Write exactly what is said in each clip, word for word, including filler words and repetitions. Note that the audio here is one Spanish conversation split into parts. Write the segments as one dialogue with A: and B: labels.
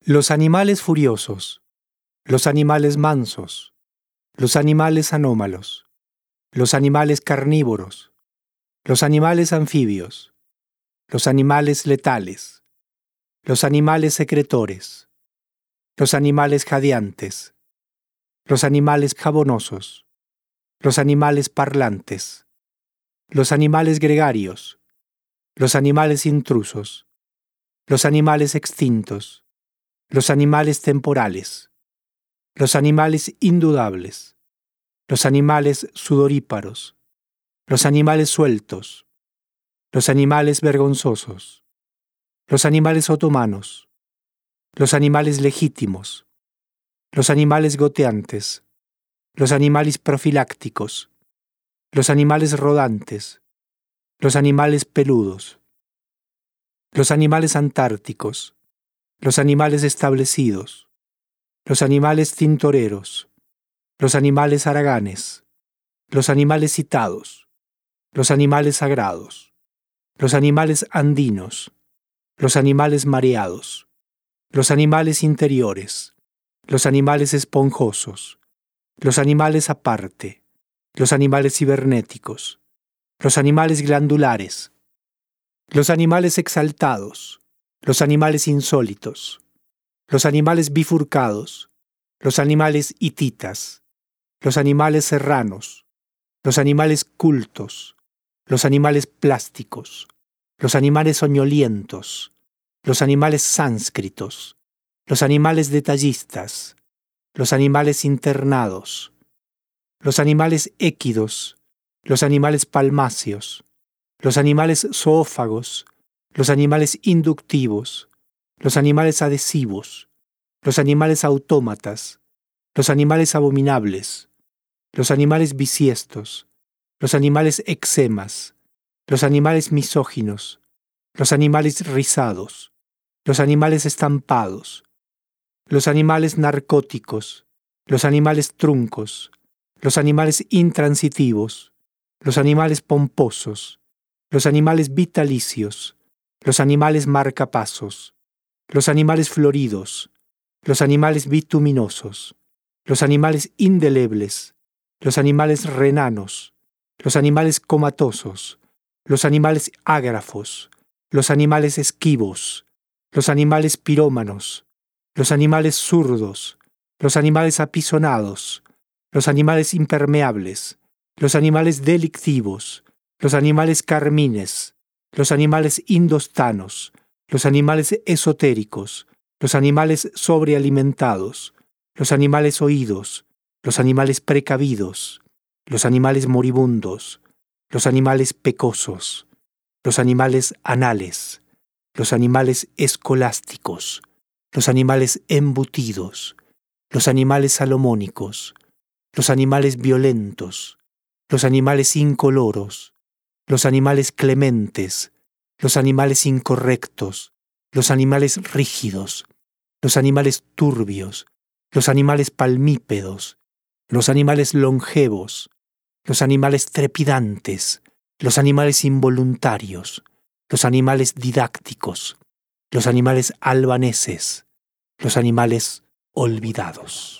A: Los animales furiosos, los animales mansos, los animales anómalos, los animales carnívoros, los animales anfibios, los animales letales, los animales secretores, los animales jadeantes, los animales jabonosos, los animales parlantes, los animales gregarios, los animales intrusos, los animales extintos, los animales temporales, los animales indudables, los animales sudoríparos, los animales sueltos, los animales vergonzosos, los animales otomanos, los animales legítimos, los animales goteantes, los animales profilácticos, los animales rodantes, los animales peludos, los animales antárticos, los animales establecidos, los animales tintoreros, los animales haraganes, los animales citados, los animales sagrados, los animales andinos, los animales mareados, los animales interiores, los animales esponjosos, los animales aparte, los animales cibernéticos, los animales glandulares, los animales exaltados, los animales insólitos, los animales bifurcados, los animales hititas, los animales serranos, los animales cultos, los animales plásticos, los animales soñolientos, los animales sánscritos, los animales detallistas, los animales internados, los animales équidos, los animales palmáceos, los animales zoófagos, los animales inductivos, los animales adhesivos, los animales autómatas, los animales abominables, los animales bisiestos, los animales eczemas, los animales misóginos, los animales rizados, los animales estampados, los animales narcóticos, los animales truncos, los animales intransitivos, los animales pomposos, los animales vitalicios, los animales marcapasos, los animales floridos, los animales bituminosos, los animales indelebles, los animales renanos, los animales comatosos, los animales ágrafos, los animales esquivos, los animales pirómanos, los animales zurdos, los animales apisonados, los animales impermeables, los animales delictivos, los animales carmines, los animales indostanos, los animales esotéricos, los animales sobrealimentados, los animales oídos, los animales precavidos, los animales moribundos, los animales pecosos, los animales anales, los animales escolásticos, los animales embutidos, los animales salomónicos, los animales violentos, los animales incoloros, los animales clementes, los animales incorrectos, los animales rígidos, los animales turbios, los animales palmípedos, los animales longevos, los animales trepidantes, los animales involuntarios, los animales didácticos, los animales albaneses, los animales olvidados.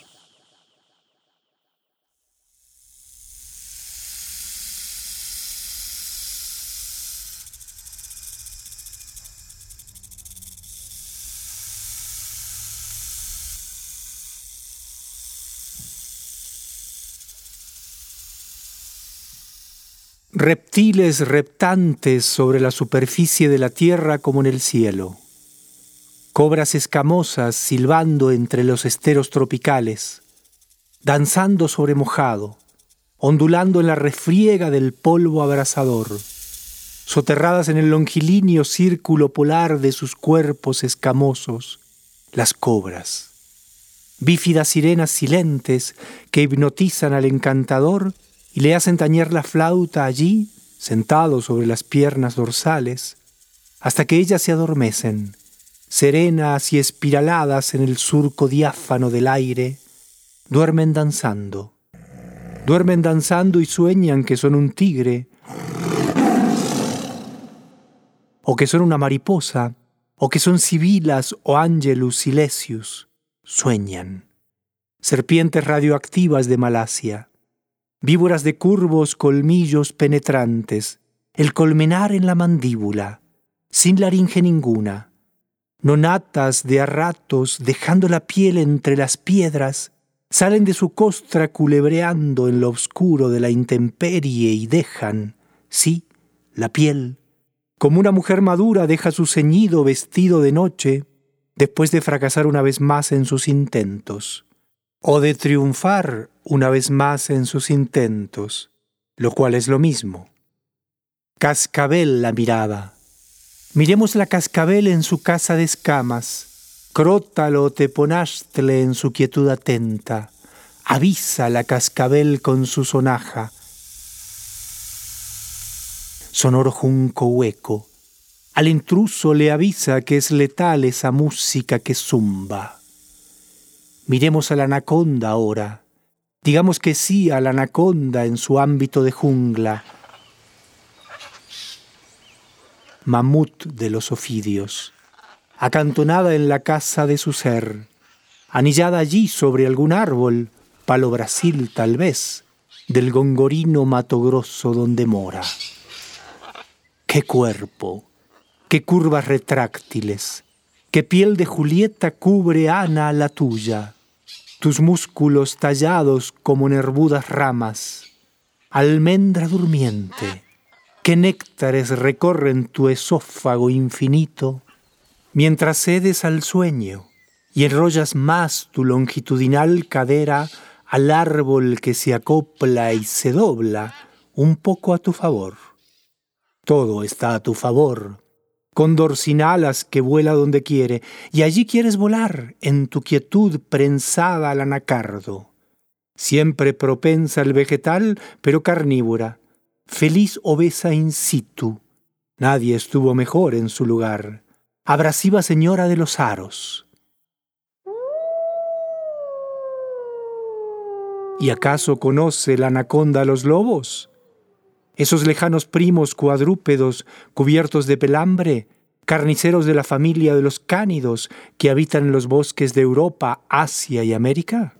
A: Reptiles reptantes sobre la superficie de la tierra como en el cielo. Cobras escamosas silbando entre los esteros tropicales, danzando sobre mojado, ondulando en la refriega del polvo abrasador, soterradas en el longilíneo círculo polar de sus cuerpos escamosos, las cobras. Bífidas sirenas silentes que hipnotizan al encantador y le hacen tañer la flauta allí, sentado sobre las piernas dorsales, hasta que ellas se adormecen, serenas y espiraladas en el surco diáfano del aire, duermen danzando. Duermen danzando y sueñan que son un tigre, o que son una mariposa, o que son sibilas o Angelus silesius, sueñan. Serpientes radioactivas de Malasia, víboras de curvos colmillos penetrantes, el colmenar en la mandíbula, sin laringe ninguna, nonatas de a ratos dejando la piel entre las piedras, salen de su costra culebreando en lo oscuro de la intemperie y dejan, sí, la piel, como una mujer madura deja su ceñido vestido de noche después de fracasar una vez más en sus intentos, o de triunfar una vez más en sus intentos, lo cual es lo mismo. Cascabel la miraba. Miremos la cascabel en su casa de escamas, crótalo teponastle en su quietud atenta, avisa la cascabel con su sonaja. Sonoro junco hueco, al intruso le avisa que es letal esa música que zumba. Miremos a la anaconda ahora, digamos que sí a la anaconda en su ámbito de jungla, mamut de los ofidios, acantonada en la casa de su ser, anillada allí sobre algún árbol, palo Brasil tal vez, del gongorino Mato Grosso donde mora. ¡Qué cuerpo! ¡Qué curvas retráctiles! ¡Qué piel de Julieta cubre, Ana, la tuya! Tus músculos tallados como nervudas ramas, almendra durmiente. ¿Qué néctares recorren tu esófago infinito, mientras cedes al sueño y enrollas más tu longitudinal cadera al árbol que se acopla y se dobla un poco a tu favor? Todo está a tu favor, cóndor sin alas que vuela donde quiere, y allí quieres volar en tu quietud prensada al anacardo, siempre propensa al vegetal, pero carnívora. Feliz obesa in situ, nadie estuvo mejor en su lugar, abrasiva señora de los aros. ¿Y acaso conoce la anaconda a los lobos? Esos lejanos primos cuadrúpedos cubiertos de pelambre, carniceros de la familia de los cánidos que habitan en los bosques de Europa, Asia y América.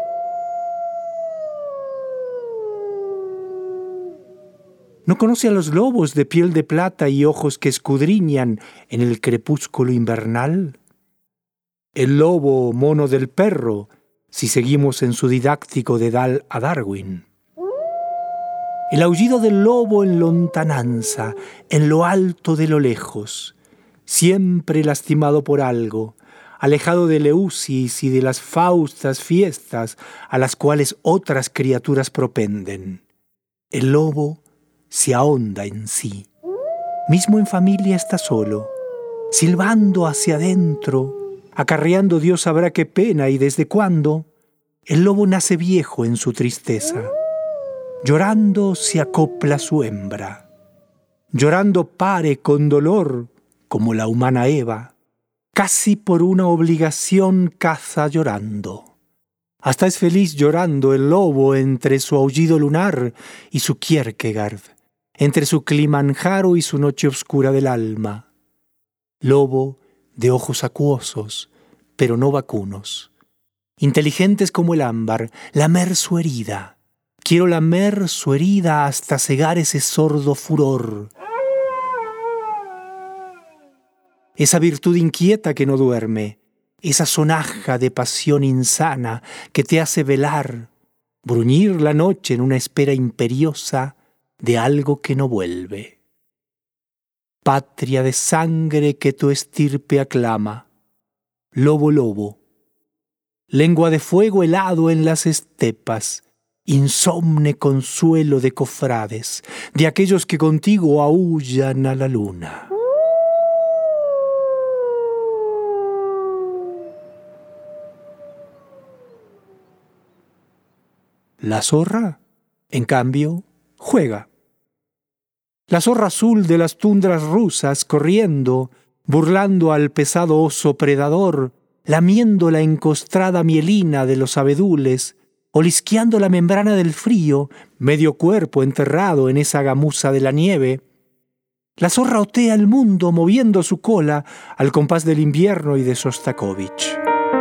A: ¿No conoce a los lobos de piel de plata y ojos que escudriñan en el crepúsculo invernal? El lobo mono del perro, si seguimos en su didáctico de Dal a Darwin. El aullido del lobo en lontananza, en lo alto de lo lejos, siempre lastimado por algo, alejado de Eleusis y de las faustas fiestas a las cuales otras criaturas propenden. El lobo se ahonda en sí. Mismo en familia está solo, silbando hacia adentro, acarreando Dios sabrá qué pena y desde cuándo. El lobo nace viejo en su tristeza. Llorando se acopla su hembra. Llorando pare con dolor, como la humana Eva. Casi por una obligación caza llorando. Hasta es feliz llorando el lobo entre su aullido lunar y su Kierkegaard, entre su Kilimanjaro y su noche oscura del alma. Lobo de ojos acuosos, pero no vacunos. Inteligentes como el ámbar, lamer su herida. Quiero lamer su herida hasta cegar ese sordo furor. Esa virtud inquieta que no duerme, esa sonaja de pasión insana que te hace velar, bruñir la noche en una espera imperiosa de algo que no vuelve. Patria de sangre que tu estirpe aclama, lobo lobo, lengua de fuego helado en las estepas, insomne consuelo de cofrades, de aquellos que contigo aúllan a la luna. La zorra, en cambio, juega. La zorra azul de las tundras rusas corriendo, burlando al pesado oso predador, lamiendo la encostrada mielina de los abedules, olisqueando la membrana del frío, medio cuerpo enterrado en esa gamuza de la nieve. La zorra otea el mundo moviendo su cola al compás del invierno y de Sostakovich.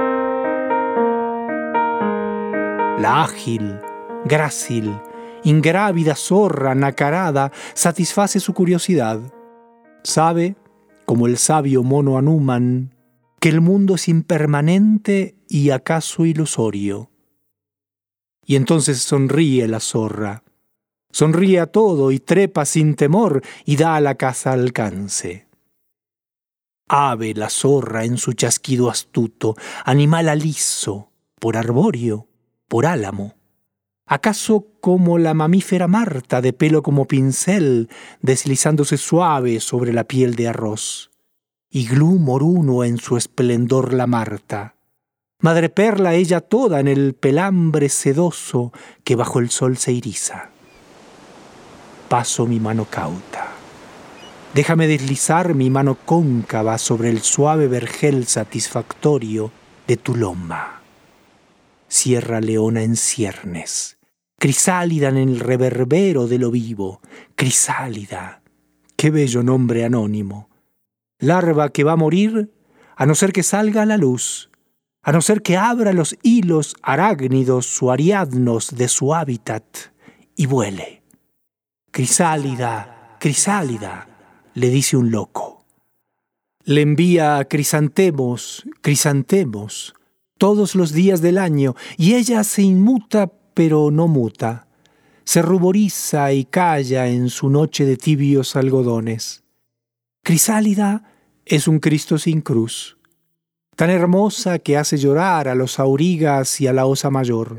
A: La ágil, grácil, ingrávida zorra nacarada satisface su curiosidad. Sabe, como el sabio mono Hanuman, que el mundo es impermanente y acaso ilusorio. Y entonces sonríe la zorra. Sonríe a todo y trepa sin temor y da a la caza alcance. Ave la zorra en su chasquido astuto, animal aliso, por arbóreo, por álamo. ¿Acaso como la mamífera Marta de pelo como pincel, deslizándose suave sobre la piel de arroz? Iglú moruno en su esplendor la Marta. Madreperla ella toda en el pelambre sedoso que bajo el sol se iriza. Paso mi mano cauta. Déjame deslizar mi mano cóncava sobre el suave vergel satisfactorio de tu loma. Sierra Leona en ciernes, crisálida en el reverbero de lo vivo, crisálida, qué bello nombre anónimo. Larva que va a morir a no ser que salga a la luz, a no ser que abra los hilos arácnidos su ariadnos de su hábitat y vuele. Crisálida, crisálida, le dice un loco. Le envía a crisantemos, crisantemos, todos los días del año, y ella se inmuta pero no muta. Se ruboriza y calla en su noche de tibios algodones. Crisálida es un Cristo sin cruz, tan hermosa que hace llorar a los aurigas y a la osa mayor.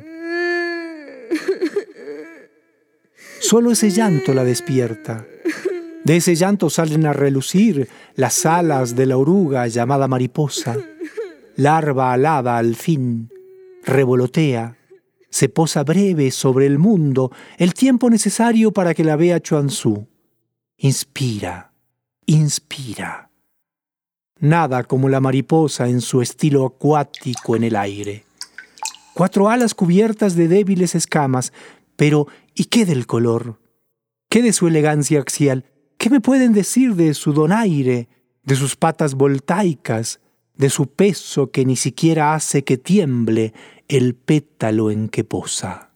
A: Solo ese llanto la despierta. De ese llanto salen a relucir las alas de la oruga llamada mariposa. Larva alada al fin, revolotea, se posa breve sobre el mundo el tiempo necesario para que la vea Chuanzú. Inspira, inspira. Nada como la mariposa en su estilo acuático en el aire. Cuatro alas cubiertas de débiles escamas, pero ¿y qué del color? ¿Qué de su elegancia axial? ¿Qué me pueden decir de su donaire, de sus patas voltaicas, de su peso que ni siquiera hace que tiemble el pétalo en que posa?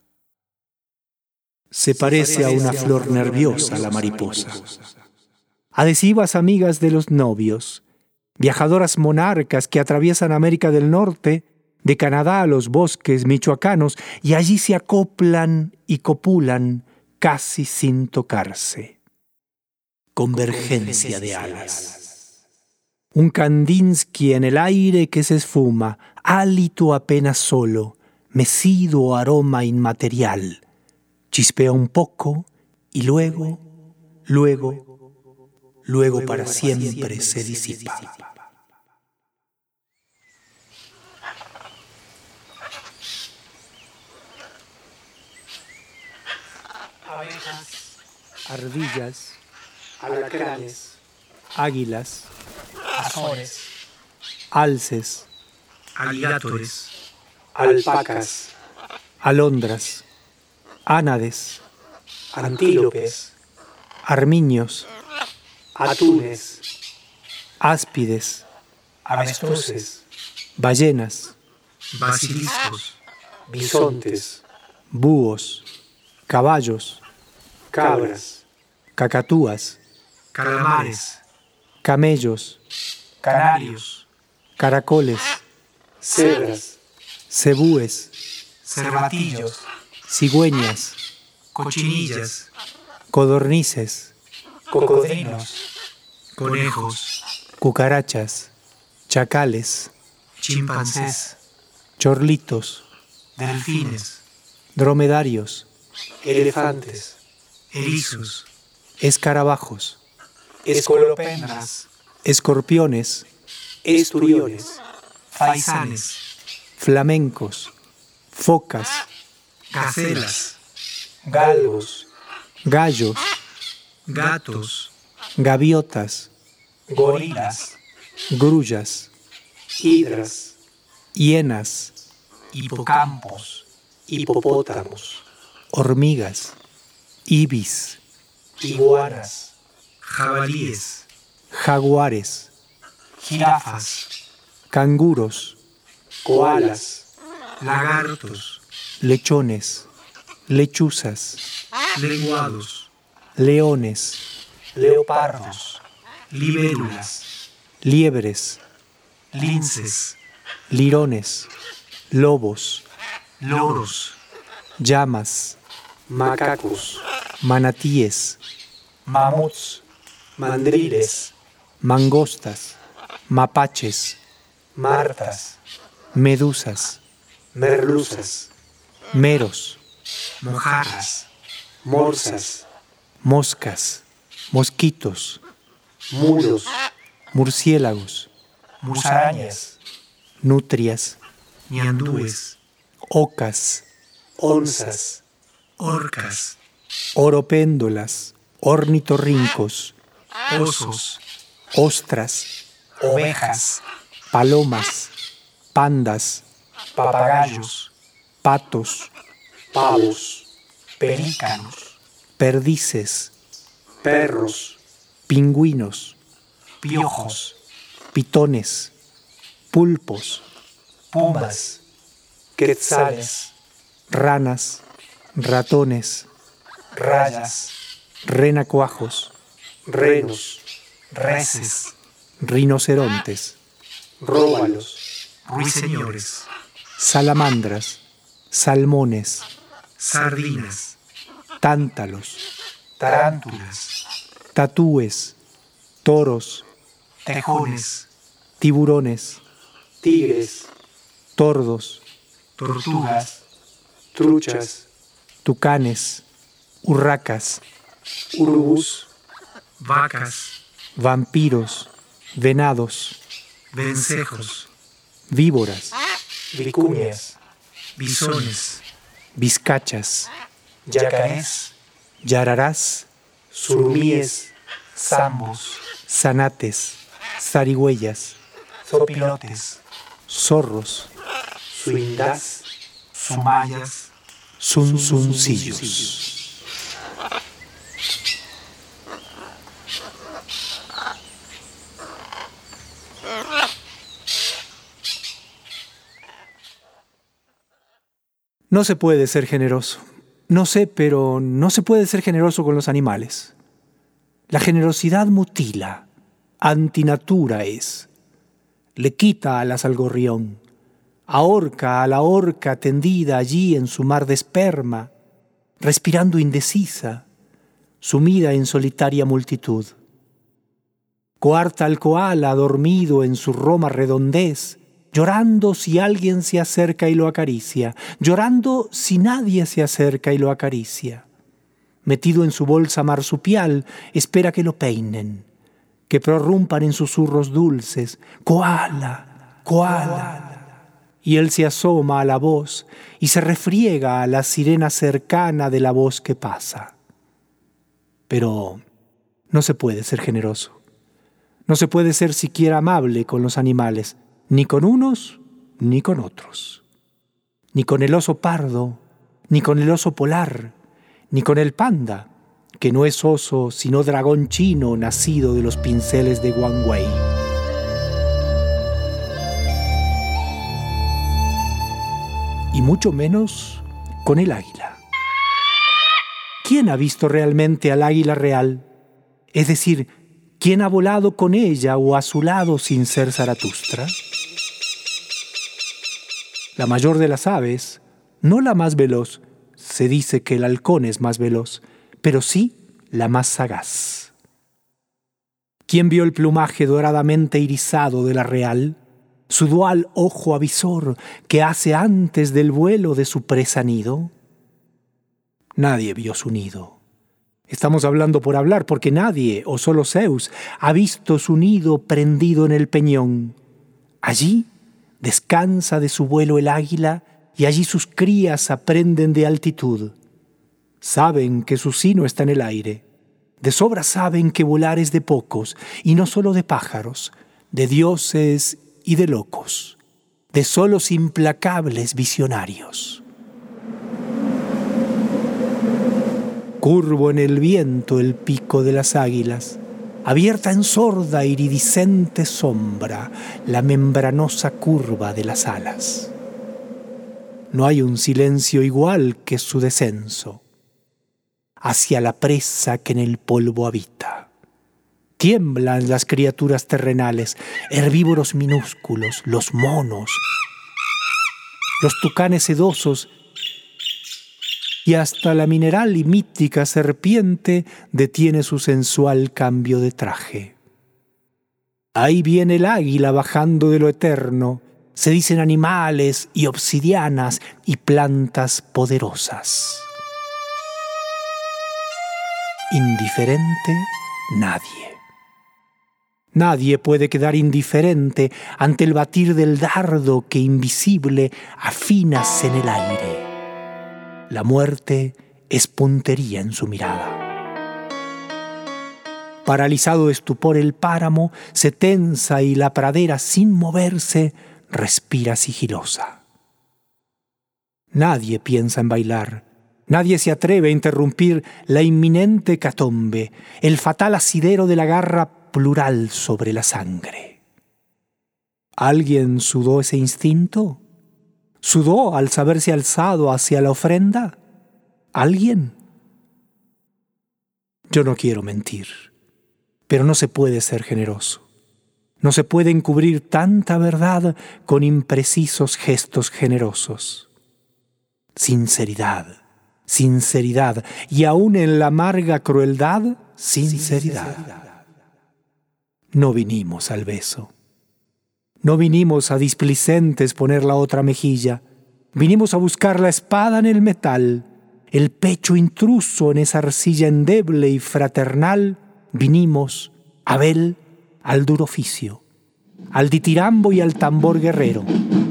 A: Se parece a una flor nerviosa la mariposa. Adhesivas amigas de los novios, viajadoras monarcas que atraviesan América del Norte, de Canadá a los bosques michoacanos, y allí se acoplan y copulan casi sin tocarse. Convergencia de alas. Un Kandinsky en el aire que se esfuma, hálito apenas solo, mecido aroma inmaterial. Chispea un poco y luego, luego, luego para siempre se disipa. Abejas, ardillas, alacranes, águilas, azores, alces, aligatores, alpacas, alondras, ánades, antílopes, armiños, atunes, áspides, avestruces, ballenas, basiliscos, bisontes, búhos, caballos, cabras, cacatúas, calamares, camellos, canarios, caracoles, cebras, cebúes, cervatillos, cigüeñas, cochinillas, codornices, cocodrilos, conejos, cucarachas, chacales, chimpancés, chorlitos, delfines, dromedarios, elefantes, erizos, escarabajos, escolopendras, escorpiones, esturiones, faisanes, flamencos, focas, gacelas, galgos, gallos, gatos, gaviotas, gorilas, grullas, hidras, hienas, hipocampos, hipopótamos, hormigas, ibis, iguanas,
B: jabalíes,
A: jaguares,
B: jirafas,
A: canguros,
B: koalas, lagartos,
A: lechones, lechuzas,
B: lenguados,
A: leones,
B: leopardos, libélulas,
A: liebres,
B: linces,
A: lirones, lobos,
B: loros,
A: llamas,
B: macacos,
A: manatíes,
B: mamuts, mandriles,
A: mangostas, mapaches,
B: martas,
A: medusas,
B: merluzas,
A: meros,
B: mojarras, morsas,
A: moscas, mosquitos,
B: muros,
A: murciélagos,
B: musarañas,
A: nutrias,
B: ñandúes,
A: ocas,
B: onzas, orcas,
A: oropéndolas, ornitorrincos,
B: osos,
A: ostras,
B: ovejas,
A: palomas, pandas,
B: papagayos,
A: patos,
B: pavos, pelícanos,
A: perdices,
B: perros,
A: pingüinos,
B: piojos,
A: pitones, pulpos,
B: pumas, quetzales,
A: ranas, ratones,
B: rayas,
A: renacuajos,
B: renos, reses,
A: rinocerontes,
B: róbalos, ruiseñores,
A: salamandras, salmones,
B: sardinas,
A: tántalos,
B: tarántulas,
A: tatúes, toros,
B: tejones,
A: tiburones,
B: tigres,
A: tordos,
B: tortugas, truchas,
A: tucanes, urracas,
B: urubús, vacas,
A: vampiros, venados,
B: vencejos,
A: víboras,
B: vicuñas, bisones,
A: vizcachas,
B: yacarés,
A: yararás,
B: surumíes, zambos,
A: zanates, zarigüeyas,
B: zopilotes,
A: zorros,
B: suindás, sumayas,
A: zunzuncillos. No se puede ser generoso. No sé, pero no se puede ser generoso con los animales. La generosidad mutila, antinatura es. Le quita alas al gorrión, ahorca a la orca tendida allí en su mar de esperma, respirando indecisa, sumida en solitaria multitud. Coarta al koala dormido en su roma redondez, llorando si alguien se acerca y lo acaricia, llorando si nadie se acerca y lo acaricia. Metido en su bolsa marsupial, espera que lo peinen, que prorrumpan en susurros dulces, koala, koala. Y él se asoma a la voz y se refriega a la sirena cercana de la voz que pasa. Pero no se puede ser generoso. No se puede ser siquiera amable con los animales, ni con unos ni con otros. Ni con el oso pardo, ni con el oso polar, ni con el panda, que no es oso sino dragón chino nacido de los pinceles de Wang Wei. Y mucho menos con el águila. ¿Quién ha visto realmente al águila real? Es decir, ¿quién ha volado con ella o a su lado sin ser Zaratustra? La mayor de las aves, no la más veloz, se dice que el halcón es más veloz, pero sí la más sagaz. ¿Quién vio el plumaje doradamente irisado de la real? Su dual ojo avisor que hace antes del vuelo de su presa nido. Nadie vio su nido. Estamos hablando por hablar, porque nadie, o solo Zeus, ha visto su nido prendido en el peñón. Allí descansa de su vuelo el águila y allí sus crías aprenden de altitud. Saben que su sino está en el aire. De sobra saben que volar es de pocos, y no solo de pájaros, de dioses y de locos, de solos implacables visionarios. Curvo en el viento el pico de las águilas, abierta en sorda iridiscente sombra la membranosa curva de las alas. No hay un silencio igual que su descenso hacia la presa que en el polvo habita. Tiemblan las criaturas terrenales, herbívoros minúsculos, los monos, los tucanes sedosos, y hasta la mineral y mítica serpiente detiene su sensual cambio de traje. Ahí viene el águila bajando de lo eterno, se dicen animales y obsidianas y plantas poderosas. Indiferente nadie. Nadie puede quedar indiferente ante el batir del dardo que invisible afinas en el aire. La muerte es puntería en su mirada. Paralizado de estupor el páramo se tensa y la pradera sin moverse respira sigilosa. Nadie piensa en bailar. Nadie se atreve a interrumpir la inminente hecatombe, el fatal asidero de la garra plural sobre la sangre. ¿Alguien sudó ese instinto? ¿Sudó al saberse alzado hacia la ofrenda? ¿Alguien? Yo no quiero mentir, pero no se puede ser generoso. No se puede encubrir tanta verdad con imprecisos gestos generosos. Sinceridad, sinceridad, y aún en la amarga crueldad, sinceridad. No vinimos al beso. No vinimos a displicentes poner la otra mejilla. Vinimos a buscar la espada en el metal, el pecho intruso en esa arcilla endeble y fraternal. Vinimos, Abel, al duro oficio, al ditirambo y al tambor guerrero.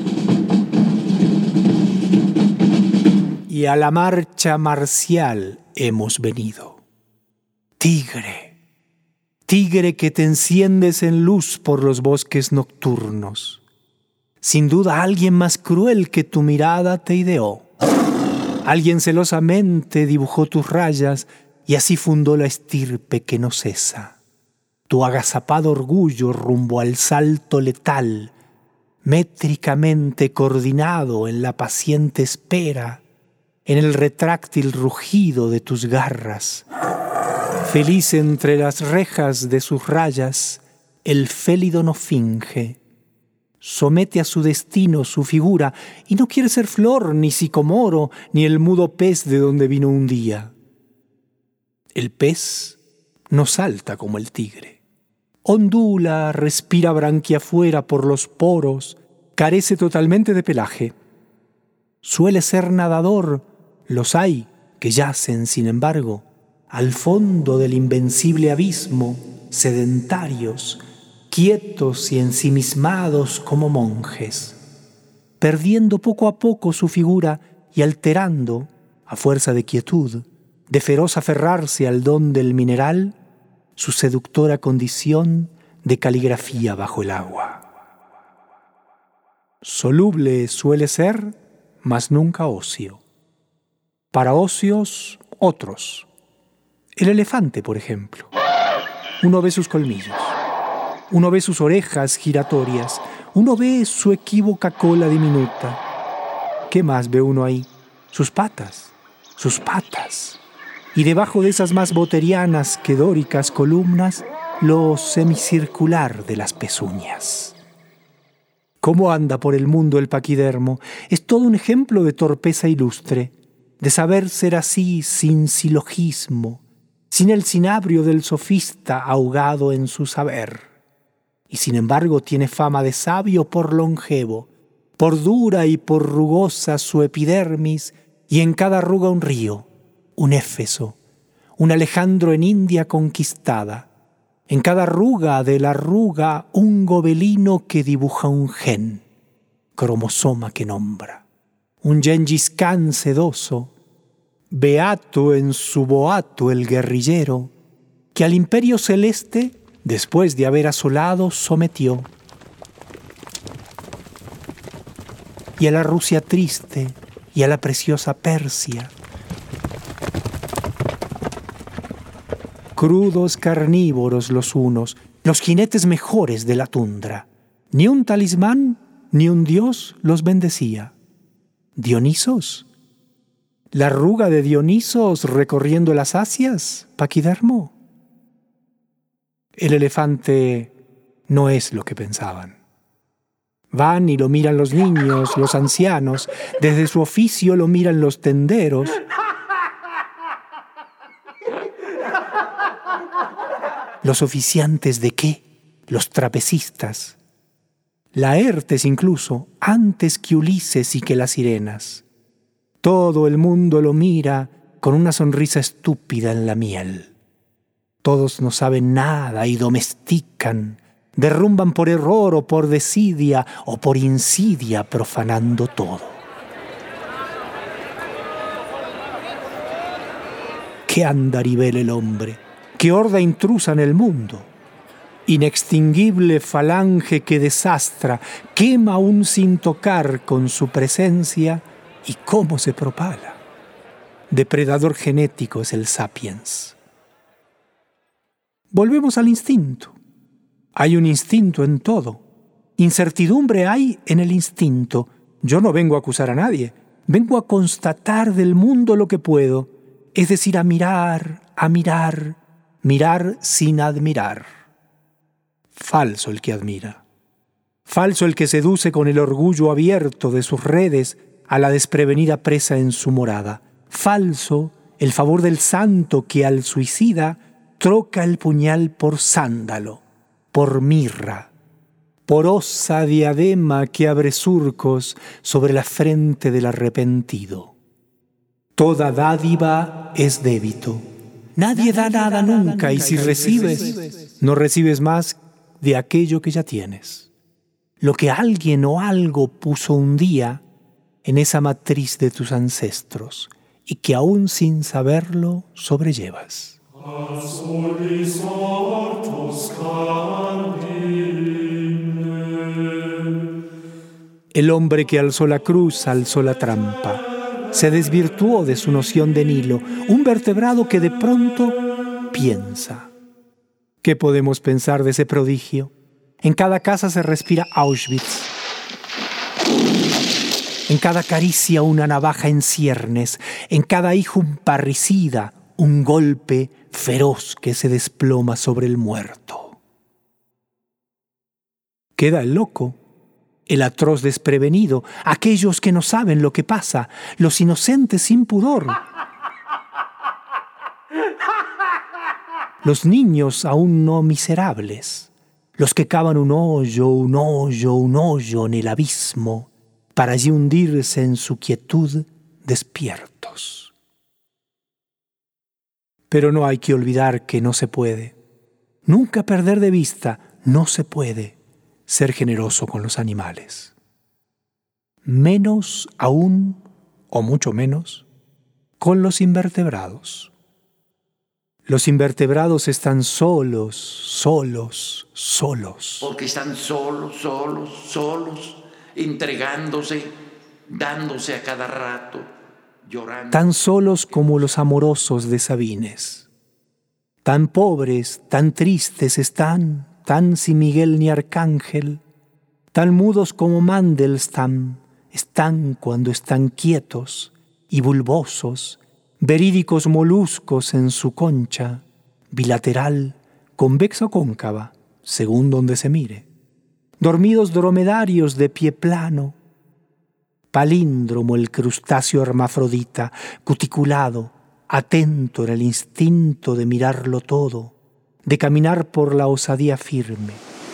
A: Y a la marcha marcial hemos venido. Tigre, tigre que te enciendes en luz por los bosques nocturnos. Sin duda alguien más cruel que tu mirada te ideó. Alguien celosamente dibujó tus rayas y así fundó la estirpe que no cesa. Tu agazapado orgullo rumbo al salto letal, métricamente coordinado en la paciente espera, en el retráctil rugido de tus garras. Feliz entre las rejas de sus rayas, el félido no finge. Somete a su destino su figura y no quiere ser flor, ni sicomoro, ni el mudo pez de donde vino un día. El pez no salta como el tigre. Ondula, respira branquiafuera por los poros, carece totalmente de pelaje. Suele ser nadador, los hay que yacen, sin embargo, al fondo del invencible abismo, sedentarios, quietos y ensimismados como monjes, perdiendo poco a poco su figura y alterando, a fuerza de quietud, de feroz aferrarse al don del mineral, su seductora condición de caligrafía bajo el agua. Soluble suele ser, mas nunca ocio. Para ocios, otros. El elefante, por ejemplo. Uno ve sus colmillos. Uno ve sus orejas giratorias. Uno ve su equívoca cola diminuta. ¿Qué más ve uno ahí? Sus patas. Sus patas. Y debajo de esas más boterianas que dóricas columnas, lo semicircular de las pezuñas. ¿Cómo anda por el mundo el paquidermo? Es todo un ejemplo de torpeza ilustre, de saber ser así sin silogismo, sin el cinabrio del sofista ahogado en su saber. Y sin embargo tiene fama de sabio por longevo, por dura y por rugosa su epidermis, y en cada arruga un río, un Éfeso, un Alejandro en India conquistada. En cada arruga de la arruga un gobelino que dibuja un gen, cromosoma que nombra. Un Gengis Khan sedoso, beato en su boato el guerrillero, que al imperio celeste, después de haber asolado, sometió. Y a la Rusia triste, y a la preciosa Persia. crudos carnívoros los unos, los jinetes mejores de la tundra. Ni un talismán ni un dios los bendecía. ¿Dionisos? ¿La arruga de Dionisos recorriendo las Asias, Paquidermo? El elefante no es lo que pensaban. Van y lo miran los niños, los ancianos, desde su oficio lo miran los tenderos. ¿Los oficiantes de qué? Los trapecistas. Laertes incluso, antes que Ulises y que las sirenas. Todo el mundo lo mira con una sonrisa estúpida en la miel. Todos no saben nada y domestican, derrumban por error o por desidia o por insidia, profanando todo. ¡Qué andarivel el hombre! ¡Qué horda intrusa en el mundo! Inextinguible falange que desastra, quema aún sin tocar con su presencia y cómo se propala. Depredador genético es el sapiens. Volvemos al instinto. Hay un instinto en todo. Incertidumbre hay en el instinto. Yo no vengo a acusar a nadie. Vengo a constatar del mundo lo que puedo. Es decir, a mirar, a mirar, mirar sin admirar. Falso el que admira. Falso el que seduce con el orgullo abierto de sus redes a la desprevenida presa en su morada. Falso el favor del santo que al suicida troca el puñal por sándalo, por mirra, por osa diadema que abre surcos sobre la frente del arrepentido. Toda dádiva es débito. Nadie da nada nunca, y si recibes, no recibes más de aquello que ya tienes. Lo que alguien o algo puso un día en esa matriz de tus ancestros y que aún sin saberlo sobrellevas. El hombre que alzó la cruz alzó la trampa. Se desvirtuó de su noción de Nilo, un vertebrado que de pronto piensa. ¿Qué podemos pensar de ese prodigio? En cada casa se respira Auschwitz. En cada caricia una navaja en ciernes, en cada hijo un parricida, un golpe feroz que se desploma sobre el muerto. Queda el loco, el atroz desprevenido, aquellos que no saben lo que pasa, los inocentes sin pudor. Los niños aún no miserables, los que cavan un hoyo, un hoyo, un hoyo en el abismo, para allí hundirse en su quietud despiertos. Pero no hay que olvidar que no se puede, nunca perder de vista, no se puede ser generoso con los animales. Menos aún, o mucho menos, con los invertebrados. Los invertebrados están solos, solos, solos.
C: Porque están solos, solos, solos, entregándose, dándose a cada rato, llorando.
A: Tan solos como los amorosos de Sabines. Tan pobres, tan tristes están, tan sin Miguel ni Arcángel, tan mudos como Mandelstam, están cuando están quietos y bulbosos, verídicos moluscos en su concha, bilateral, convexa o cóncava, según donde se mire. Dormidos dromedarios de pie plano, palíndromo el crustáceo hermafrodita, cuticulado, atento en el instinto de mirarlo todo, de caminar por la osadía firme.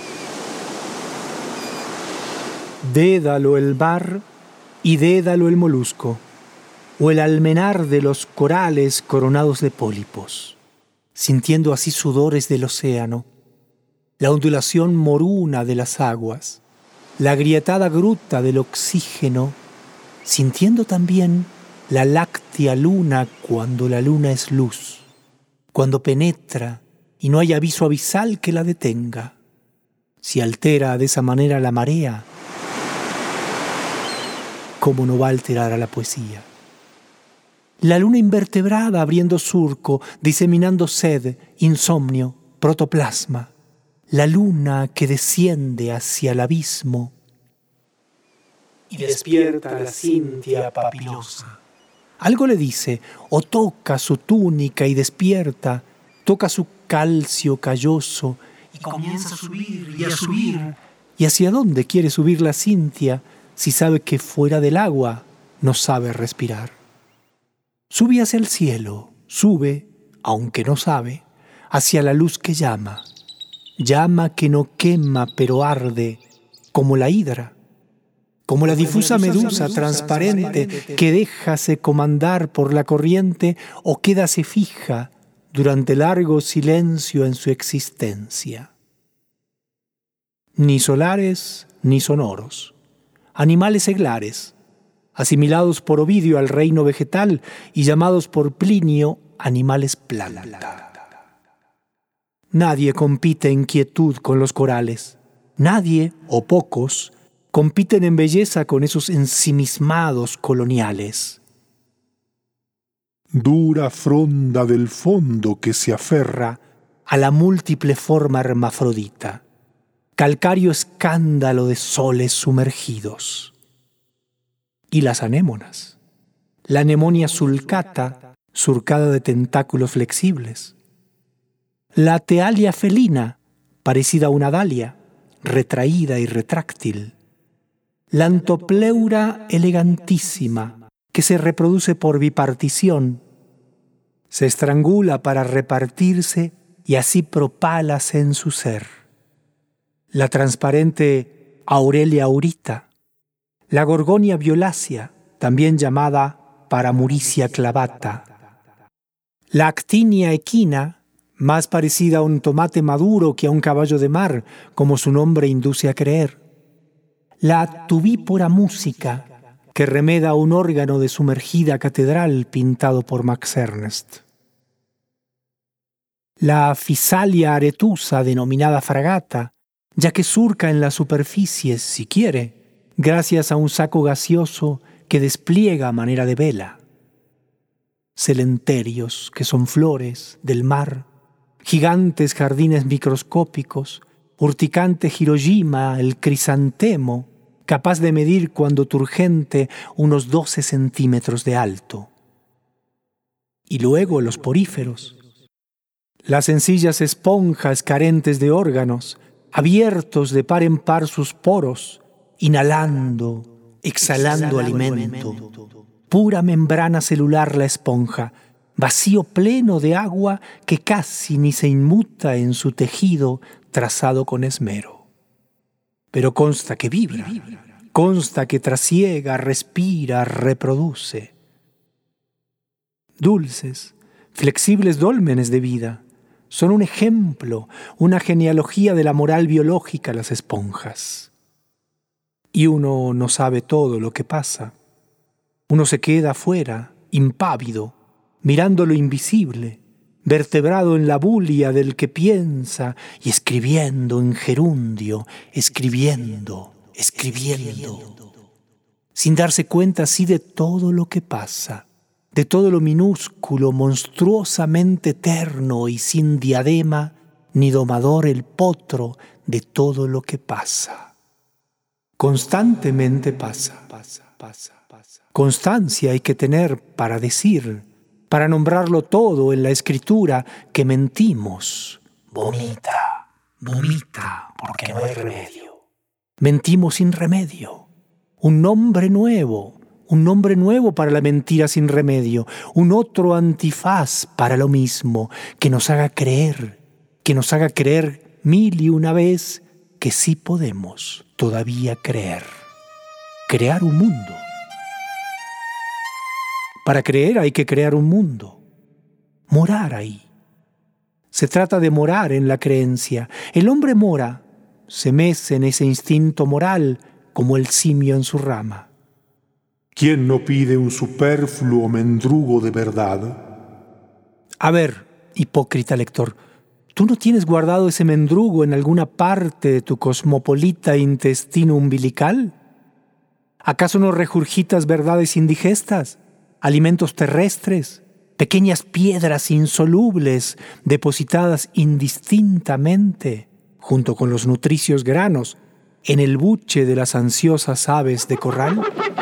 A: Dédalo el bar y dédalo el molusco, o el almenar de los corales coronados de pólipos, sintiendo así sudores del océano, la ondulación moruna de las aguas, la agrietada gruta del oxígeno, sintiendo también la láctea luna cuando la luna es luz, cuando penetra y no hay aviso abisal que la detenga. Si altera de esa manera la marea, ¿cómo no va a alterar a la poesía? La luna invertebrada abriendo surco, diseminando sed, insomnio, protoplasma. La luna que desciende hacia el abismo
B: y despierta a la Cintia papilosa.
A: Algo le dice, o toca su túnica y despierta, toca su calcio calloso
B: y comienza a subir y a subir.
A: ¿Y hacia dónde quiere subir la Cintia si sabe que fuera del agua no sabe respirar? Sube hacia el cielo, sube, aunque no sabe, hacia la luz que llama. Llama que no quema pero arde, como la hidra. Como la difusa medusa transparente que déjase comandar por la corriente o quédase fija durante largo silencio en su existencia. Ni solares ni sonoros, animales seglares, asimilados por Ovidio al reino vegetal y llamados por Plinio animales planta. Nadie compite en quietud con los corales, nadie o pocos compiten en belleza con esos ensimismados coloniales.
D: Dura fronda del fondo que se aferra
A: a la múltiple forma hermafrodita, calcáreo escándalo de soles sumergidos. Y las anémonas, la anemonia sulcata, surcada de tentáculos flexibles. La tealia felina, parecida a una dalia, retraída y retráctil. La antopleura elegantísima, que se reproduce por bipartición, se estrangula para repartirse y así propálase en su ser. La transparente Aurelia aurita, la gorgonia violácea, también llamada Paramuricia clavata, la actinia equina, más parecida a un tomate maduro que a un caballo de mar, como su nombre induce a creer. La tuvípora música, que remeda a un órgano de sumergida catedral pintado por Max Ernst. La Physalia aretusa, denominada fragata, ya que surca en la superficie, si quiere, gracias a un saco gaseoso que despliega a manera de vela. Celenterios, que son flores del mar, gigantes jardines microscópicos, urticante Hiroshima, el crisantemo, capaz de medir cuando turgente unos doce centímetros de alto. Y luego los poríferos, las sencillas esponjas carentes de órganos, abiertos de par en par sus poros, inhalando, exhalando alimento, pura membrana celular la esponja, vacío pleno de agua que casi ni se inmuta en su tejido trazado con esmero. Pero consta que vibra, consta que trasiega, respira, reproduce. Dulces, flexibles dólmenes de vida, son un ejemplo, una genealogía de la moral biológica las esponjas. Y uno no sabe todo lo que pasa. Uno se queda afuera, impávido, mirando lo invisible, vertebrado en la bulia del que piensa y escribiendo en gerundio, escribiendo, escribiendo, sin darse cuenta así de todo lo que pasa, de todo lo minúsculo, monstruosamente eterno y sin diadema ni domador el potro de todo lo que pasa. Constantemente pasa, pasa, pasa, pasa. Constancia hay que tener para decir, para nombrarlo todo en la escritura, que mentimos.
B: Vomita, vomita, porque no hay remedio.
A: Mentimos sin remedio. Un nombre nuevo, un nombre nuevo para la mentira sin remedio, un otro antifaz para lo mismo, que nos haga creer, que nos haga creer mil y una vez que sí podemos todavía creer. Crear un mundo. Para creer hay que crear un mundo, morar ahí. Se trata de morar en la creencia. El hombre mora, se mece en ese instinto moral como el simio en su rama.
D: ¿Quién no pide un superfluo mendrugo de verdad?
A: A ver, hipócrita lector, ¿tú no tienes guardado ese mendrugo en alguna parte de tu cosmopolita intestino umbilical? ¿Acaso no regurgitas verdades indigestas? alimentos terrestres, pequeñas piedras insolubles depositadas indistintamente, junto con los nutricios granos, en el buche de las ansiosas aves de corral?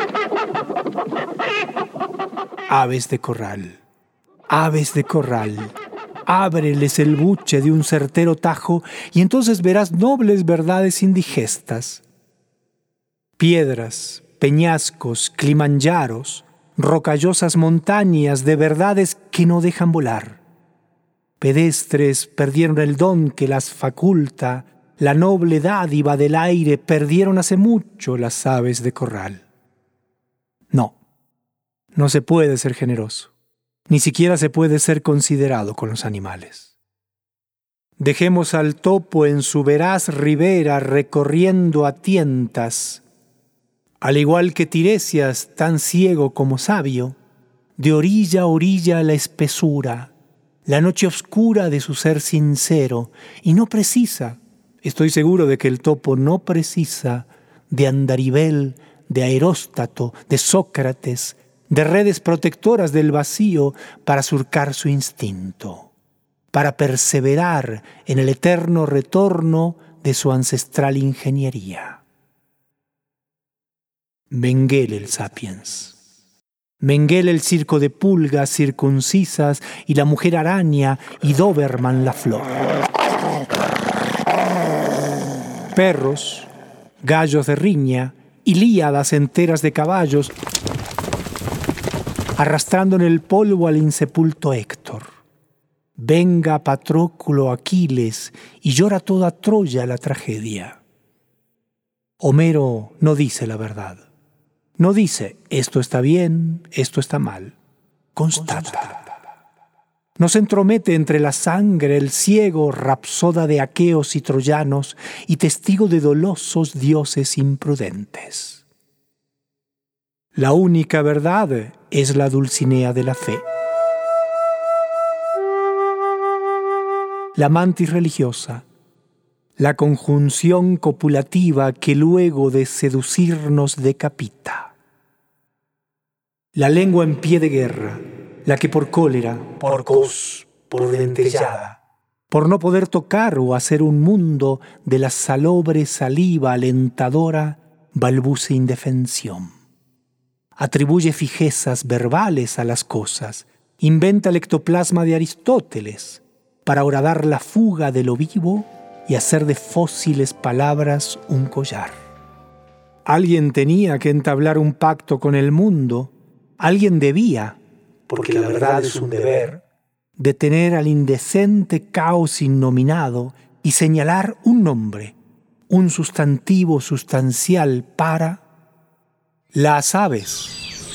A: Aves de corral, aves de corral, ábreles el buche de un certero tajo y entonces verás nobles verdades indigestas. Piedras, peñascos, climanyaros, rocallosas montañas de verdades que no dejan volar. Pedestres perdieron el don que las faculta, la noble dádiva del aire perdieron hace mucho las aves de corral. No, no se puede ser generoso, ni siquiera se puede ser considerado con los animales. Dejemos al topo en su veraz ribera recorriendo a tientas. Al igual que Tiresias, tan ciego como sabio, de orilla a orilla la espesura, la noche oscura de su ser sincero, y no precisa, estoy seguro de que el topo no precisa, de Andaribel, de Aeróstato, de Sócrates, de redes protectoras del vacío para surcar su instinto, para perseverar en el eterno retorno de su ancestral ingeniería. Mengele el sapiens. Mengele el circo de pulgas circuncisas y la mujer araña y Doberman la flor. Perros, gallos de riña, ilíadas enteras de caballos, arrastrando en el polvo al insepulto Héctor. Venga Patroclo Aquiles y llora toda Troya la tragedia. Homero no dice la verdad. No dice, esto está bien, esto está mal. Constata. No se entromete entre la sangre el ciego rapsoda de aqueos y troyanos y testigo de dolosos dioses imprudentes. La única verdad es la Dulcinea de la fe. La mantis religiosa, la conjunción copulativa que luego de seducirnos decapita. La lengua en pie de guerra, la que por cólera,
B: por cos, por dentellada,
A: por no poder tocar o hacer un mundo de la salobre saliva alentadora, balbuce indefensión. Atribuye fijezas verbales a las cosas, inventa el ectoplasma de Aristóteles, para horadar la fuga de lo vivo y hacer de fósiles palabras un collar. Alguien tenía que entablar un pacto con el mundo, alguien debía,
B: porque la verdad es un deber,
A: detener al indecente caos innominado y señalar un nombre, un sustantivo sustancial para las aves.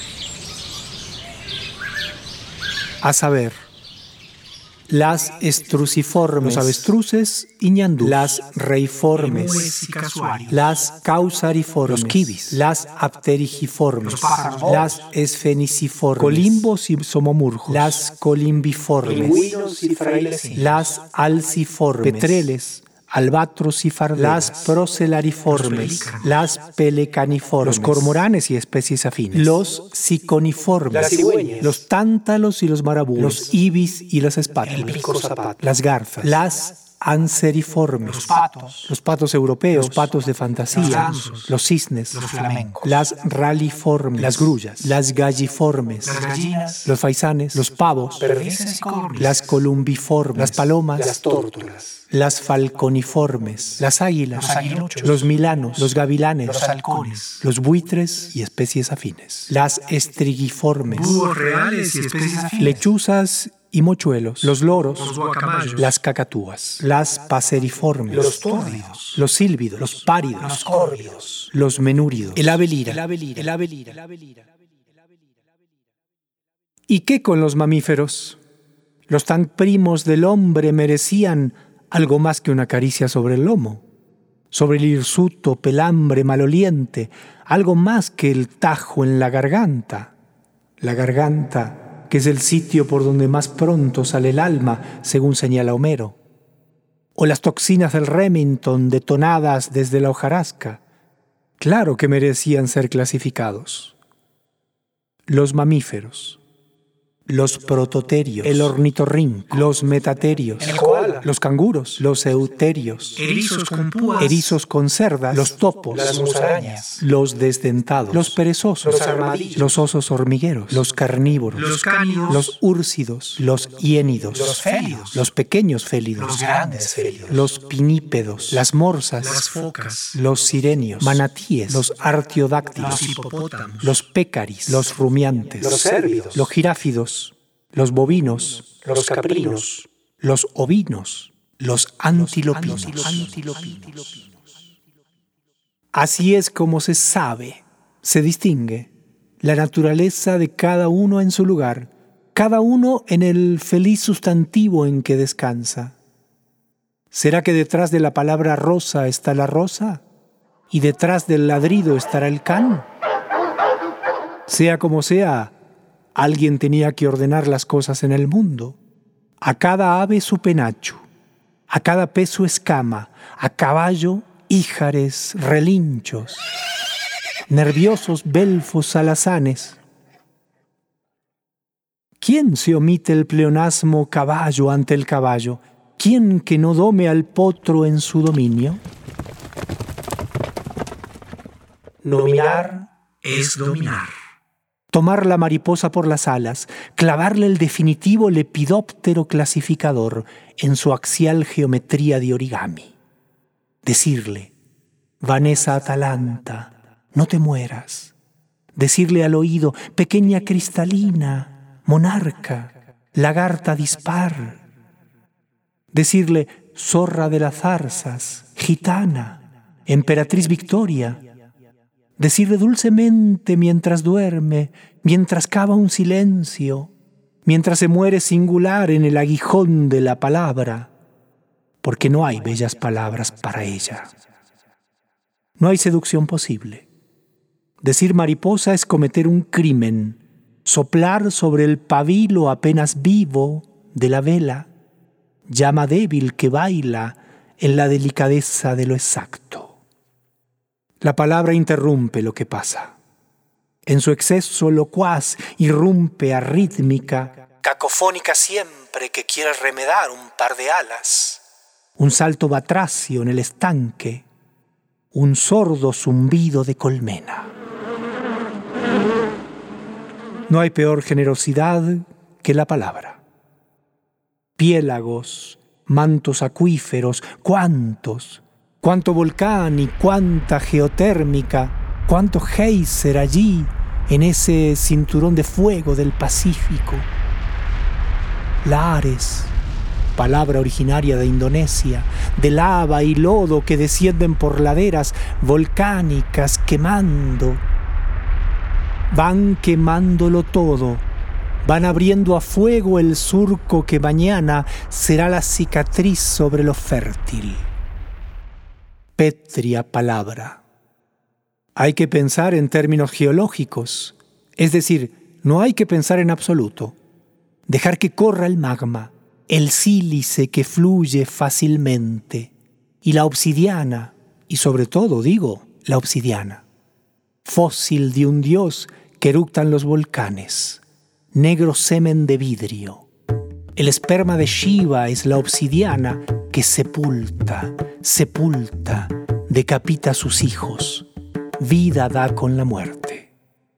A: A saber, las estruciformes, los avestruces y ñandús, las reiformes, las causariformes, los quibis, las apterigiformes,
B: los pájaros,
A: las esfeniciformes, colimbos y somomurgos, las colimbiformes,
B: pingüinos y frailes,
A: las alciformes, petreles, albatros y farderas, las procelariformes, las pelecaniformes, los cormoranes y especies afines, los siconiformes,
B: las cigüeñas,
A: los tántalos y los marabúes, los ibis y las espátulas,
B: el pico zapato,
A: las garzas, las anseriformes,
B: los patos,
A: los patos europeos, los patos de
B: los
A: fantasía,
B: gansos,
A: los cisnes,
B: los flamencos,
A: las raliformes, las grullas, las galliformes,
B: las gallinas,
A: los faisanes, los pavos,
B: perdices y codornices,
A: las columbiformes, las palomas,
B: las tórtolas,
A: las falconiformes, las águilas,
B: los aguiluchos,
A: los milanos, los gavilanes,
B: los halcones,
A: los buitres y especies afines, las estrigiformes,
B: búhos reales y especies afines,
A: lechuzas y mochuelos, los loros,
B: los guacamayos,
A: las cacatúas, las paseriformes,
B: los tórridos,
A: los sílvidos, los páridos,
B: los córvidos,
A: los menúridos, el ave lira,
B: el ave lira,
A: el ave lira, el ave lira. ¿Y qué con los mamíferos? Los tan primos del hombre merecían algo más que una caricia sobre el lomo, sobre el hirsuto pelambre maloliente, algo más que el tajo en la garganta. La garganta, que es el sitio por donde más pronto sale el alma, según señala Homero. O las toxinas del Remington detonadas desde la hojarasca. Claro que merecían ser clasificados. los mamíferos, los prototerios, el ornitorrinco, los metaterios,
B: el koala,
A: los canguros, los euterios,
B: erizos con púas,
A: erizos con cerdas, los topos,
B: las musarañas,
A: los desdentados, los perezosos,
B: los armadillos,
A: los osos hormigueros, los carnívoros,
B: los cánidos,
A: los úrsidos, los hiénidos,
B: los félidos,
A: los pequeños félidos,
B: los grandes félidos,
A: los pinípedos, las morsas,
B: las focas,
A: los sirenios, manatíes, los artiodáctilos,
B: los hipopótamos,
A: los pécaris, los rumiantes,
B: los cérvidos,
A: los giráfidos, los bovinos,
B: los caprinos,
A: los ovinos, los antilopinos. Así es como se sabe, se distingue la naturaleza de cada uno en su lugar, cada uno en el feliz sustantivo en que descansa. ¿Será que detrás de la palabra rosa está la rosa? ¿Y detrás del ladrido estará el can? Sea como sea, alguien tenía que ordenar las cosas en el mundo. A cada ave su penacho, a cada pez su escama, a caballo íjares, relinchos, nerviosos belfos alazanes. ¿Quién se omite el pleonasmo caballo ante el caballo? ¿Quién que no dome al potro en su dominio?
B: Nominar es dominar.
A: Tomar la mariposa por las alas, clavarle el definitivo lepidóptero clasificador en su axial geometría de origami. Decirle, Vanessa Atalanta, no te mueras. Decirle al oído, pequeña cristalina, monarca, lagarta dispar. Decirle, zorra de las zarzas, gitana, emperatriz Victoria. Decirle dulcemente mientras duerme, mientras cava un silencio, mientras se muere singular en el aguijón de la palabra, porque no hay bellas palabras para ella. No hay seducción posible. Decir mariposa es cometer un crimen, soplar sobre el pabilo apenas vivo de la vela, llama débil que baila en la delicadeza de lo exacto. La palabra interrumpe lo que pasa. En su exceso locuaz irrumpe arrítmica, cacofónica siempre que quiere remedar un par de alas, un salto batracio en el estanque, un sordo zumbido de colmena. No hay peor generosidad que la palabra. Piélagos, mantos acuíferos, ¿cuántos? Cuánto volcán y cuánta geotérmica, cuánto geyser allí en ese cinturón de fuego del Pacífico. Lares, palabra originaria de Indonesia, de lava y lodo que descienden por laderas volcánicas quemando. Van quemándolo todo, van abriendo a fuego el surco que mañana será la cicatriz sobre lo fértil. Pétrea palabra. Hay que pensar en términos geológicos, es decir, no hay que pensar en absoluto. Dejar que corra el magma, el sílice que fluye fácilmente, y la obsidiana, y sobre todo, digo, la obsidiana, fósil de un dios que eructan los volcanes, negro semen de vidrio. El esperma de Shiva es la obsidiana que sepulta, sepulta, decapita a sus hijos, vida da con la muerte.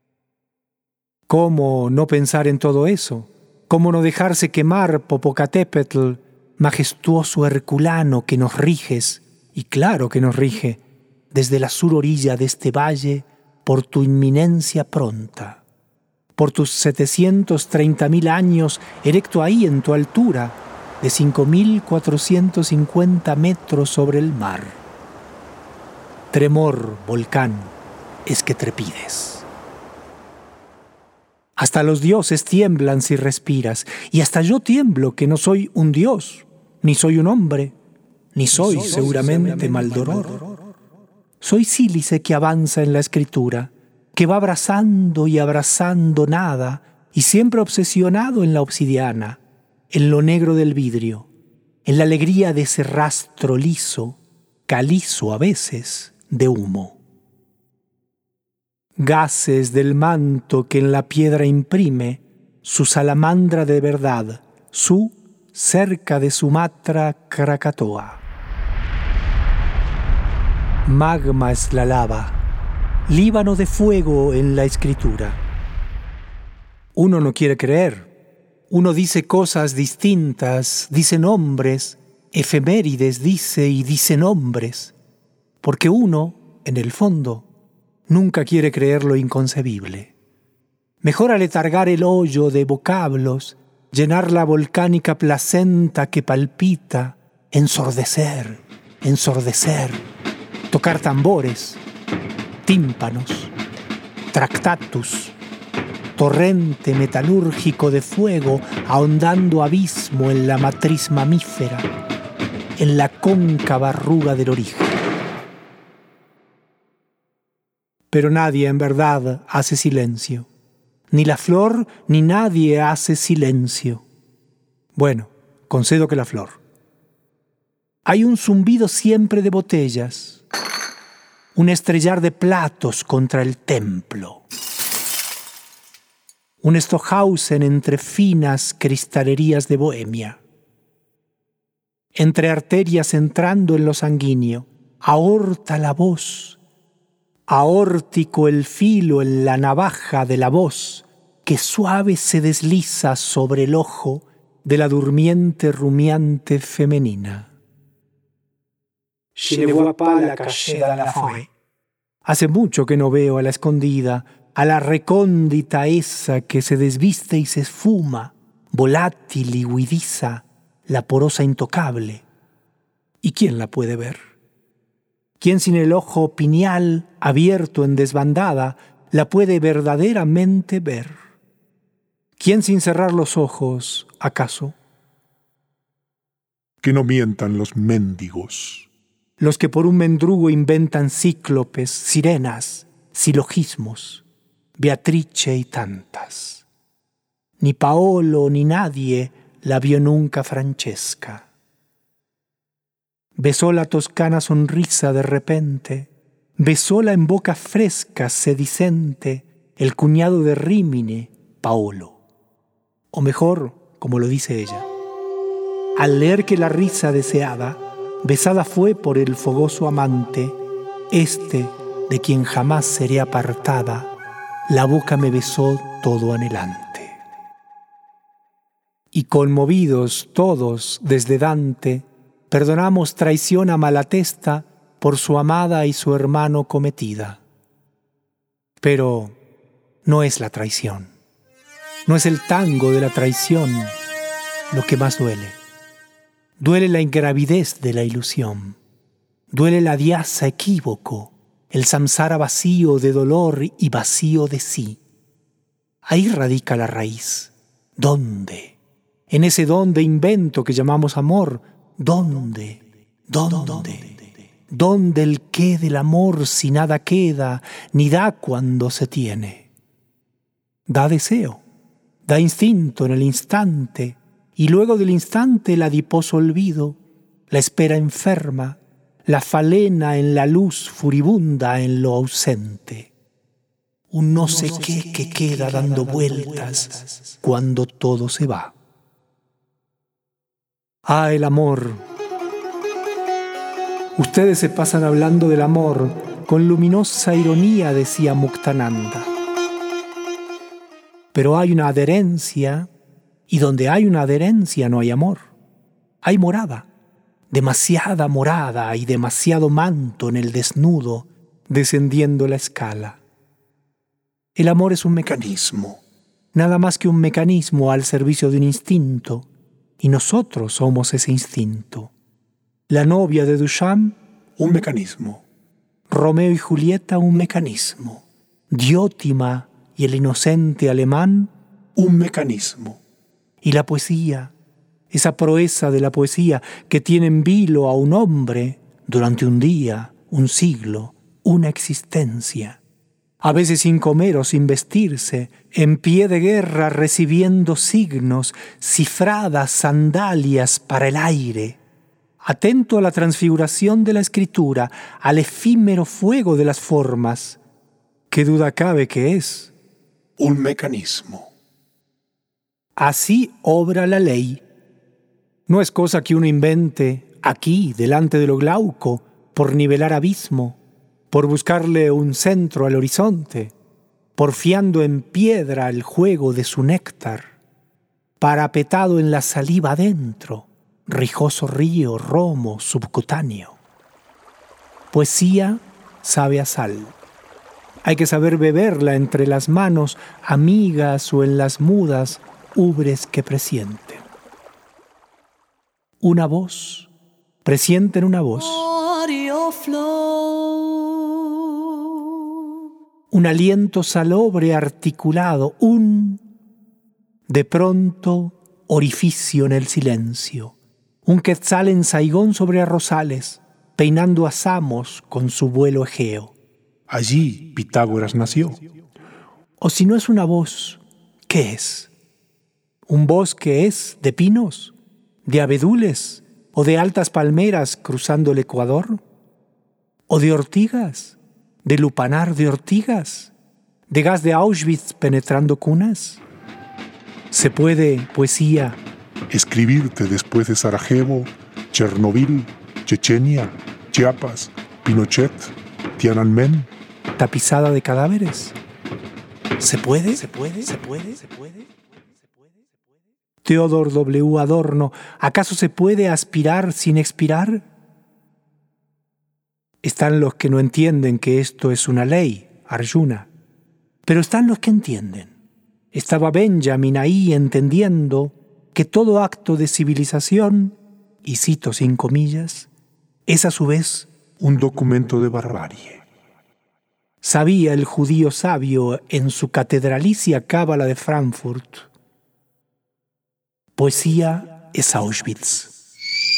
A: ¿Cómo no pensar en todo eso? ¿Cómo no dejarse quemar, Popocatépetl, majestuoso herculano que nos riges, y claro que nos rige, desde la sur orilla de este valle, por tu inminencia pronta? Por tus setecientos treinta mil años, erecto ahí en tu altura, de cinco mil cuatrocientos cincuenta metros sobre el mar. Tremor, volcán, es que trepides. Hasta los dioses tiemblan si respiras, y hasta yo tiemblo que no soy un dios, ni soy un hombre, ni soy, ni soy seguramente Maldoror. Soy sílice que avanza en la escritura, que va abrazando y abrazando nada, y siempre obsesionado en la obsidiana, en lo negro del vidrio, en la alegría de ese rastro liso, calizo a veces, de humo. gases del manto que en la piedra imprime su salamandra de verdad, su cerca de Sumatra Krakatoa. Magma es la lava, Líbano de fuego en la escritura. Uno no quiere creer, uno dice cosas distintas, dice nombres, efemérides dice y dice nombres, porque uno, en el fondo, nunca quiere creer lo inconcebible. Mejor aletargar el hoyo de vocablos, llenar la volcánica placenta que palpita, ensordecer, ensordecer, tocar tambores, tímpanos, tractatus, torrente metalúrgico de fuego ahondando abismo en la matriz mamífera, en la cóncava arruga del origen. Pero nadie en verdad hace silencio. Ni la flor ni nadie hace silencio. Bueno, concedo que la flor. Hay un zumbido siempre de botellas, un estrellar de platos contra el templo, un Stockhausen entre finas cristalerías de Bohemia, entre arterias entrando en lo sanguíneo, aorta la voz, aórtico el filo en la navaja de la voz que suave se desliza sobre el ojo de la durmiente rumiante femenina.
B: Je ne vois pas la cachée dans la forêt.
A: Hace mucho que no veo a la escondida, a la recóndita esa que se desviste y se esfuma, volátil y huidiza, la porosa intocable. ¿Y quién la puede ver? ¿Quién sin el ojo pineal abierto en desbandada la puede verdaderamente ver? ¿Quién sin cerrar los ojos, acaso?
D: Que no mientan los mendigos.
A: Los que por un mendrugo inventan cíclopes, sirenas, silogismos, Beatrice y tantas. Ni Paolo ni nadie la vio nunca Francesca. Besó la toscana sonrisa de repente, besóla en boca fresca, sedicente, el cuñado de Rímine, Paolo. O mejor, como lo dice ella, al leer que la risa deseada, besada fue por el fogoso amante, este de quien jamás seré apartada, la boca me besó todo anhelante. Y conmovidos todos desde Dante, perdonamos traición a Malatesta por su amada y su hermano cometida. Pero no es la traición, no es el tango de la traición lo que más duele. Duele la ingravidez de la ilusión, duele la diasa equívoco, el samsara vacío de dolor y vacío de sí. Ahí radica la raíz. ¿Dónde? En ese don de invento que llamamos amor, ¿dónde? ¿Dónde? ¿Dónde el qué del amor si nada queda, ni da cuando se tiene? Da deseo, da instinto en el instante, y luego del instante el adiposo olvido, la espera enferma, la falena en la luz furibunda en lo ausente. Un no sé qué que queda dando vueltas cuando todo se va. Ah, el amor. Ustedes se pasan hablando del amor con luminosa ironía, decía Muktananda. Pero hay una adherencia, y donde hay una adherencia no hay amor. Hay morada, demasiada morada y demasiado manto en el desnudo, descendiendo la escala. El amor es un mecanismo, nada más que un mecanismo al servicio de un instinto, y nosotros somos ese instinto. La novia de Duchamp, un mecanismo. Romeo y Julieta, un mecanismo. Diótima y el inocente alemán, un mecanismo. Y la poesía, esa proeza de la poesía que tiene en vilo a un hombre durante un día, un siglo, una existencia. A veces sin comer o sin vestirse, en pie de guerra recibiendo signos, cifradas sandalias para el aire. Atento a la transfiguración de la escritura, al efímero fuego de las formas, ¿Qué duda cabe que es?
D: Un mecanismo.
A: Así obra la ley. No es cosa que uno invente aquí, delante de lo glauco, por nivelar abismo, por buscarle un centro al horizonte, porfiando en piedra el juego de su néctar, parapetado en la saliva adentro, rijoso río, romo, subcutáneo. Poesía sabe a sal. Hay que saber beberla entre las manos amigas o en las mudas ubres que presienten. Una voz, presienten una voz. Un aliento salobre articulado, un, de pronto, orificio en el silencio. Un quetzal en Saigón sobre arrozales, peinando a Samos con su vuelo egeo.
D: Allí Pitágoras nació.
A: O si no es una voz, ¿qué es? ¿Un bosque es de pinos, de abedules o de altas palmeras cruzando el Ecuador? ¿O de ortigas, de lupanar de ortigas, de gas de Auschwitz penetrando cunas? ¿Se puede, poesía,
D: Escribirte después de Sarajevo, Chernobyl, Chechenia, Chiapas, Pinochet, Tiananmen?
A: tapizada de cadáveres? ¿Se puede? ¿Se puede? ¿Se puede? ¿Se puede? Theodor W. Adorno, ¿acaso se puede aspirar sin expirar? Están los que no entienden que esto es una ley, Arjuna, pero están los que entienden. Estaba Benjamin ahí entendiendo que todo acto de civilización, y cito sin comillas, es a su vez
D: un documento de barbarie.
A: Sabía el judío sabio en su catedralicia cábala de Frankfurt. Poesía es Auschwitz.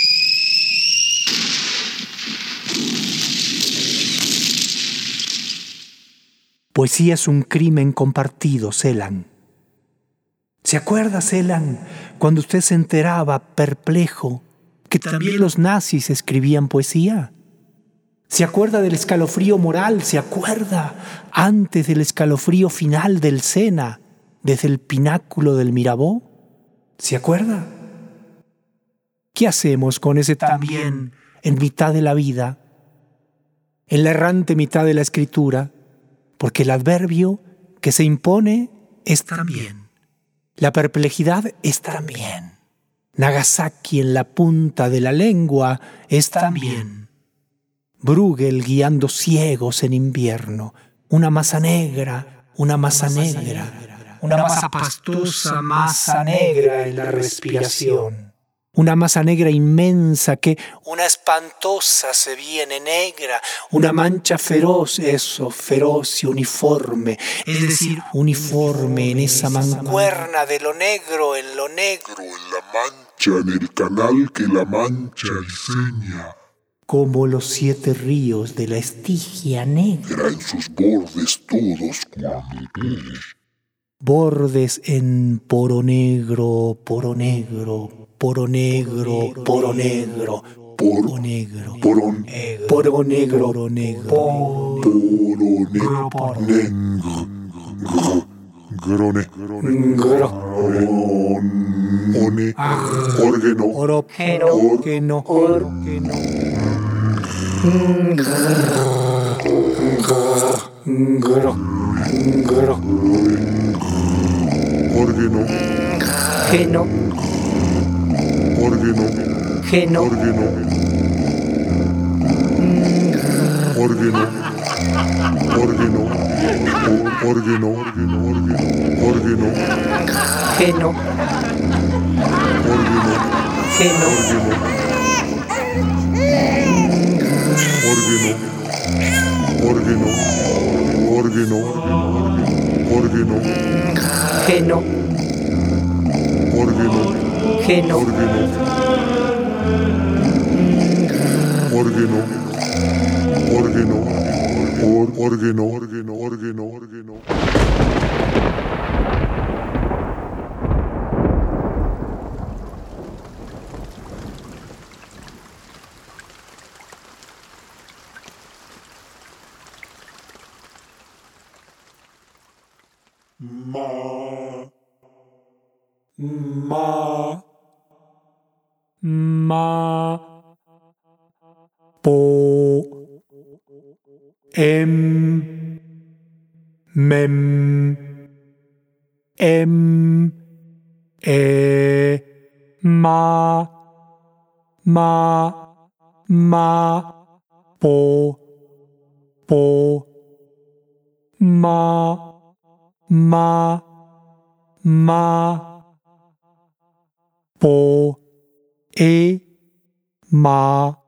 A: Poesía es un crimen compartido, Celan. ¿Se acuerda, Celan, cuando usted se enteraba, perplejo, que también los nazis escribían poesía? ¿Se acuerda del escalofrío moral? ¿Se acuerda antes del escalofrío final del Sena, desde el pináculo del Mirabeau? ¿Se acuerda? ¿Qué hacemos con ese también en mitad de la vida, en la errante mitad de la escritura? Porque el adverbio que se impone es también. La perplejidad es también. Nagasaki en la punta de la lengua es también. Bruegel guiando ciegos en invierno. Una masa negra, una masa negra. Una masa pastosa, masa negra en la respiración. Una masa negra inmensa que, una espantosa se viene negra, una mancha feroz, eso, feroz y uniforme, es decir, uniforme en esa mancuerna de lo negro en lo negro,
E: en la mancha, en el canal que la mancha diseña.
A: Como los siete ríos de la Estigia negra.
E: En sus bordes todos cuadrados.
A: Bordes en poro negro, poro negro, poro negro, poro negro, poro negro,
E: poro
A: negro, poro negro, poro negro,
E: poro negro, grone, one, órgano,
A: orgeno, orgeno,
E: órgano,
A: geno,
E: órgano,
A: geno,
E: órgano, órgano, órgano, órgano, órgano,
A: geno,
E: órgano,
A: geno,
E: órgano, órgano, órgano,
A: geno,
E: órgano,
A: geno,
E: órgano, órgano, órgano, órgano, órgano, órgano.
D: ma, ma,
A: ma, po, em, mem, em, e, ma, ma, ma, po, po, ma, ma, ma, po, e, ma,